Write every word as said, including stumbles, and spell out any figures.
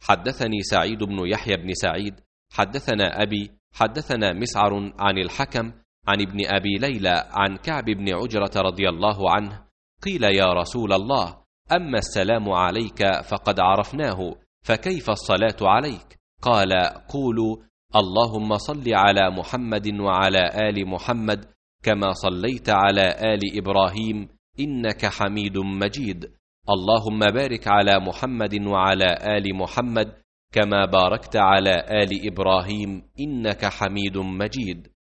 حدثني سعيد بن يحيى بن سعيد حدثنا أبي حدثنا مسعر عن الحكم عن ابن أبي ليلى عن كعب بن عجرة رضي الله عنه قيل يا رسول الله أما السلام عليك فقد عرفناه، فكيف الصلاة عليك؟ قال قولوا اللهم صل على محمد وعلى آل محمد كما صليت على آل إبراهيم إنك حميد مجيد، اللهم بارك على محمد وعلى آل محمد كما باركت على آل إبراهيم إنك حميد مجيد.